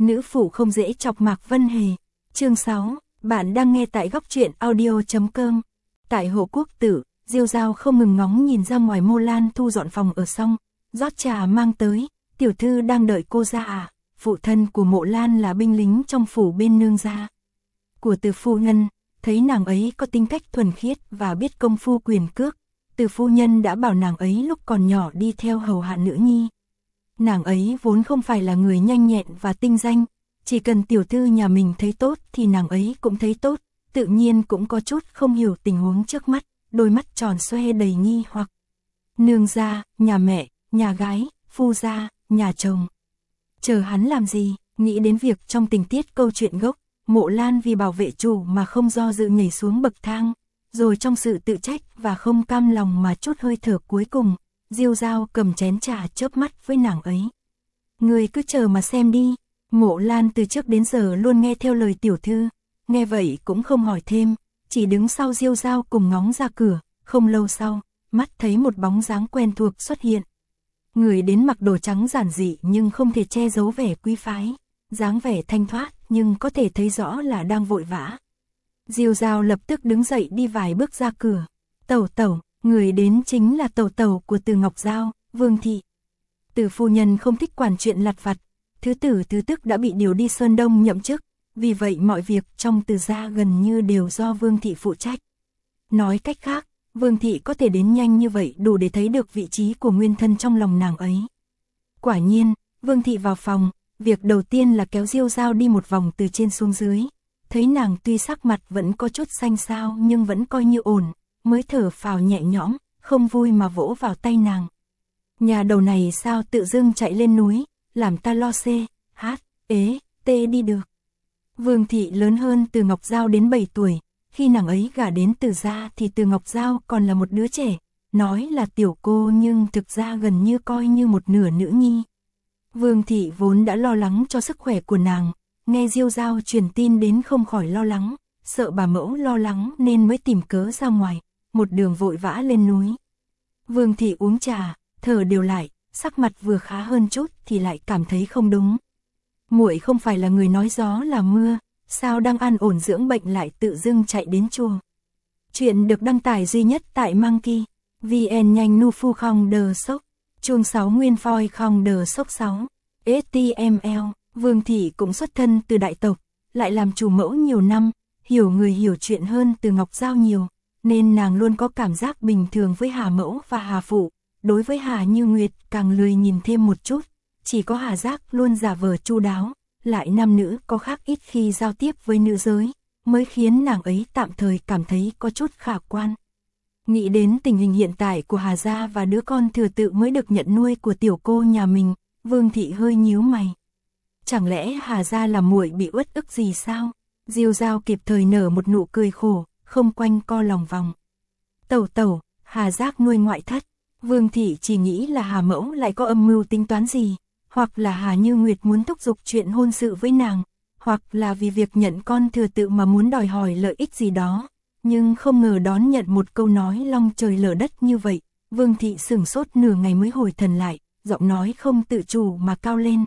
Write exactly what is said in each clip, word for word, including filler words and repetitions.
Nữ phụ không dễ chọc Mạc Vân Hề. Chương sáu, bạn đang nghe tại góc truyện audio chấm com. Tại Hộ Quốc Tử, Diêu Dao không ngừng ngóng nhìn ra ngoài. Mô Lan thu dọn phòng ở xong, rót trà mang tới. Tiểu thư đang đợi cô ra à? Phụ thân của Mộ Lan là binh lính trong phủ bên nương gia của Từ phu nhân, thấy nàng ấy có tính cách thuần khiết và biết công phu quyền cước, Từ phu nhân đã bảo nàng ấy lúc còn nhỏ đi theo hầu hạ nữ nhi. Nàng ấy vốn không phải là người nhanh nhẹn và tinh danh, chỉ cần tiểu thư nhà mình thấy tốt thì nàng ấy cũng thấy tốt, tự nhiên cũng có chút không hiểu tình huống trước mắt, đôi mắt tròn xoe đầy nghi hoặc. Nương gia, nhà mẹ, nhà gái, phu gia, nhà chồng. Chờ hắn làm gì? Nghĩ đến việc trong tình tiết câu chuyện gốc, Mộ Lan vì bảo vệ chủ mà không do dự nhảy xuống bậc thang, rồi trong sự tự trách và không cam lòng mà chút hơi thở cuối cùng, Diêu Dao cầm chén trà chớp mắt với nàng ấy. Người cứ chờ mà xem đi. Mộ Lan từ trước đến giờ luôn nghe theo lời tiểu thư, nghe vậy cũng không hỏi thêm, chỉ đứng sau Diêu Dao cùng ngóng ra cửa. Không lâu sau, mắt thấy một bóng dáng quen thuộc xuất hiện. Người đến mặc đồ trắng giản dị nhưng không thể che giấu vẻ quý phái, dáng vẻ thanh thoát nhưng có thể thấy rõ là đang vội vã. Diêu Dao lập tức đứng dậy đi vài bước ra cửa. Tẩu tẩu, người đến chính là tẩu tẩu của Từ Ngọc Giao, Vương thị. Từ phu nhân không thích quản chuyện lặt vặt, thứ tử thứ tức đã bị điều đi Sơn Đông nhậm chức, vì vậy mọi việc trong Từ gia gần như đều do Vương thị phụ trách. Nói cách khác, Vương thị có thể đến nhanh như vậy đủ để thấy được vị trí của nguyên thân trong lòng nàng ấy. Quả nhiên, Vương thị vào phòng, việc đầu tiên là kéo Diêu Dao đi một vòng từ trên xuống dưới. Thấy nàng tuy sắc mặt vẫn có chút xanh xao nhưng vẫn coi như ổn, mới thở phào nhẹ nhõm, không vui mà vỗ vào tay nàng. Nhà đầu này sao tự dưng chạy lên núi, làm ta lo xê, hát, ế, tê đi được. Vương thị lớn hơn Từ Ngọc Giao đến bảy tuổi, khi nàng ấy gả đến Từ gia thì Từ Ngọc Giao còn là một đứa trẻ, nói là tiểu cô nhưng thực ra gần như coi như một nửa nữ nhi. Vương thị vốn đã lo lắng cho sức khỏe của nàng, nghe Diêu Dao truyền tin đến không khỏi lo lắng, sợ bà mẫu lo lắng nên mới tìm cớ ra ngoài, một đường vội vã lên núi. Vương thị uống trà, thở đều lại, sắc mặt vừa khá hơn chút thì lại cảm thấy không đúng. Muội không phải là người nói gió là mưa, sao đang an ổn dưỡng bệnh lại tự dưng chạy đến chùa. Chuyện được đăng tải duy nhất tại Monkey, vê en nhanh nu phu không đờ sốc, chuông sáu nguyên phoi không đờ sốc sáu, ếch ti em lờ. Vương thị cũng xuất thân từ đại tộc, lại làm chủ mẫu nhiều năm, hiểu người hiểu chuyện hơn Từ Ngọc Giao nhiều, nên nàng luôn có cảm giác bình thường với Hà mẫu và Hà phụ. Đối với Hà Như Nguyệt càng lười nhìn thêm một chút, chỉ có Hà Giác luôn giả vờ chu đáo, lại nam nữ có khác ít khi giao tiếp với nữ giới, mới khiến nàng ấy tạm thời cảm thấy có chút khả quan. Nghĩ đến tình hình hiện tại của Hà gia và đứa con thừa tự mới được nhận nuôi của tiểu cô nhà mình, Vương thị hơi nhíu mày. Chẳng lẽ Hà gia là muội bị uất ức gì sao? Diêu Dao kịp thời nở một nụ cười khổ, không quanh co lòng vòng. Tẩu tẩu, Hà Giác nuôi ngoại thất. Vương thị chỉ nghĩ là Hà mẫu lại có âm mưu tính toán gì, hoặc là Hà Như Nguyệt muốn thúc giục chuyện hôn sự với nàng, hoặc là vì việc nhận con thừa tự mà muốn đòi hỏi lợi ích gì đó, nhưng không ngờ đón nhận một câu nói long trời lở đất như vậy. Vương thị sửng sốt nửa ngày mới hồi thần lại, giọng nói không tự chủ mà cao lên.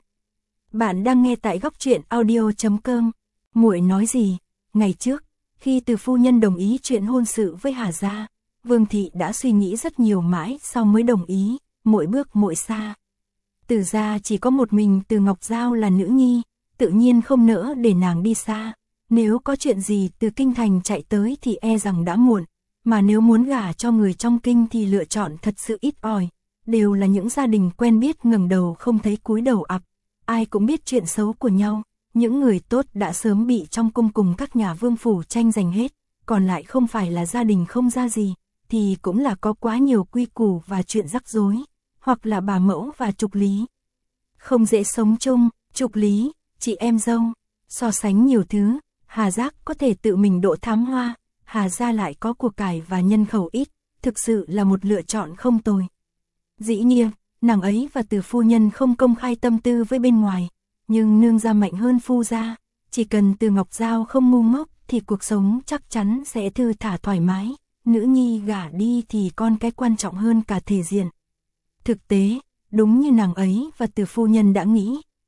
Bạn đang nghe tại góc truyện audio chấm com. Muội nói gì? Ngày trước, khi Từ phu nhân đồng ý chuyện hôn sự với Hà gia, Vương thị đã suy nghĩ rất nhiều mãi sau mới đồng ý, mỗi bước mỗi xa. Từ gia chỉ có một mình Từ Ngọc Giao là nữ nhi, tự nhiên không nỡ để nàng đi xa. Nếu có chuyện gì từ kinh thành chạy tới thì e rằng đã muộn, mà nếu muốn gả cho người trong kinh thì lựa chọn thật sự ít ỏi, đều là những gia đình quen biết ngẩng đầu không thấy cúi đầu ặp. Ai cũng biết chuyện xấu của nhau, những người tốt đã sớm bị trong cung cùng các nhà vương phủ tranh giành hết, còn lại không phải là gia đình không ra gì, thì cũng là có quá nhiều quy củ và chuyện rắc rối, hoặc là bà mẫu và Trục Lý. Không dễ sống chung, Trục Lý, chị em dâu, so sánh nhiều thứ, Hà Giác có thể tự mình độ thám hoa, Hà gia lại có của cải và nhân khẩu ít, thực sự là một lựa chọn không tồi. Dĩ nhiên, nàng ấy và Từ phu nhân không công khai tâm tư với bên ngoài, nhưng nương gia mạnh hơn phu gia, chỉ cần Từ Ngọc Giao không ngu ngốc thì cuộc sống chắc chắn sẽ thư thả thoải mái, nữ nhi gả đi thì con cái quan trọng hơn cả thể diện. Thực tế, đúng như nàng ấy và Từ phu nhân đã nghĩ,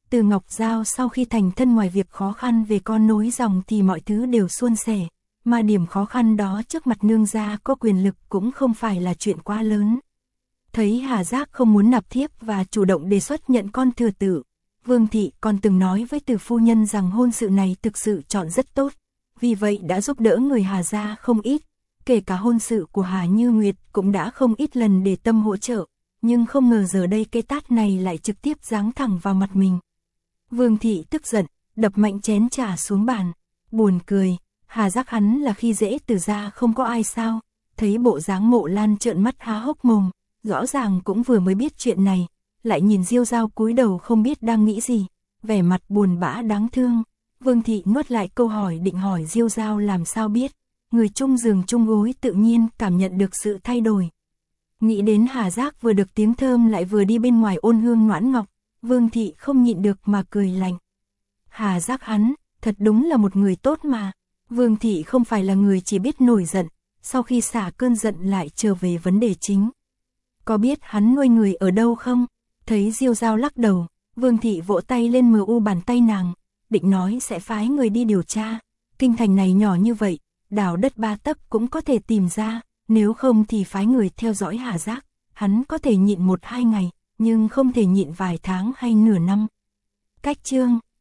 Từ Ngọc Giao sau khi thành thân ngoài việc khó khăn về con nối dòng thì mọi thứ đều suôn sẻ, mà điểm khó khăn đó trước mặt nương gia có quyền lực cũng không phải là chuyện quá lớn. Thấy Hà Giác không muốn nạp thiếp và chủ động đề xuất nhận con thừa tự, Vương Thị còn từng nói với Từ phu nhân rằng hôn sự này thực sự chọn rất tốt, vì vậy đã giúp đỡ người Hà gia không ít, kể cả hôn sự của Hà Như Nguyệt cũng đã không ít lần để tâm hỗ trợ, nhưng không ngờ giờ đây cái tát này lại trực tiếp giáng thẳng vào mặt mình. Vương Thị tức giận, đập mạnh chén trà xuống bàn, buồn cười, Hà Giác hắn là khi dễ Từ gia không có ai sao, thấy bộ dáng Mộ Lan trợn mắt há hốc mồm, rõ ràng cũng vừa mới biết chuyện này, lại nhìn Diêu Dao cúi đầu không biết đang nghĩ gì, vẻ mặt buồn bã đáng thương. Vương Thị nuốt lại câu hỏi định hỏi Diêu Dao làm sao biết, người chung giường chung gối tự nhiên cảm nhận được sự thay đổi. Nghĩ đến Hà Giác vừa được tiếng thơm lại vừa đi bên ngoài ôn hương ngoãn ngọc, Vương Thị không nhịn được mà cười lạnh. Hà Giác hắn, thật đúng là một người tốt mà. Vương Thị không phải là người chỉ biết nổi giận, sau khi xả cơn giận lại trở về vấn đề chính. Có biết hắn nuôi người ở đâu không? Thấy Diêu Dao lắc đầu, Vương Thị vỗ tay lên mờ u bàn tay nàng, định nói sẽ phái người đi điều tra. Kinh thành này nhỏ như vậy, đào đất ba tấc cũng có thể tìm ra, nếu không thì phái người theo dõi Hà Giác. Hắn có thể nhịn một hai ngày, nhưng không thể nhịn vài tháng hay nửa năm. Cách chương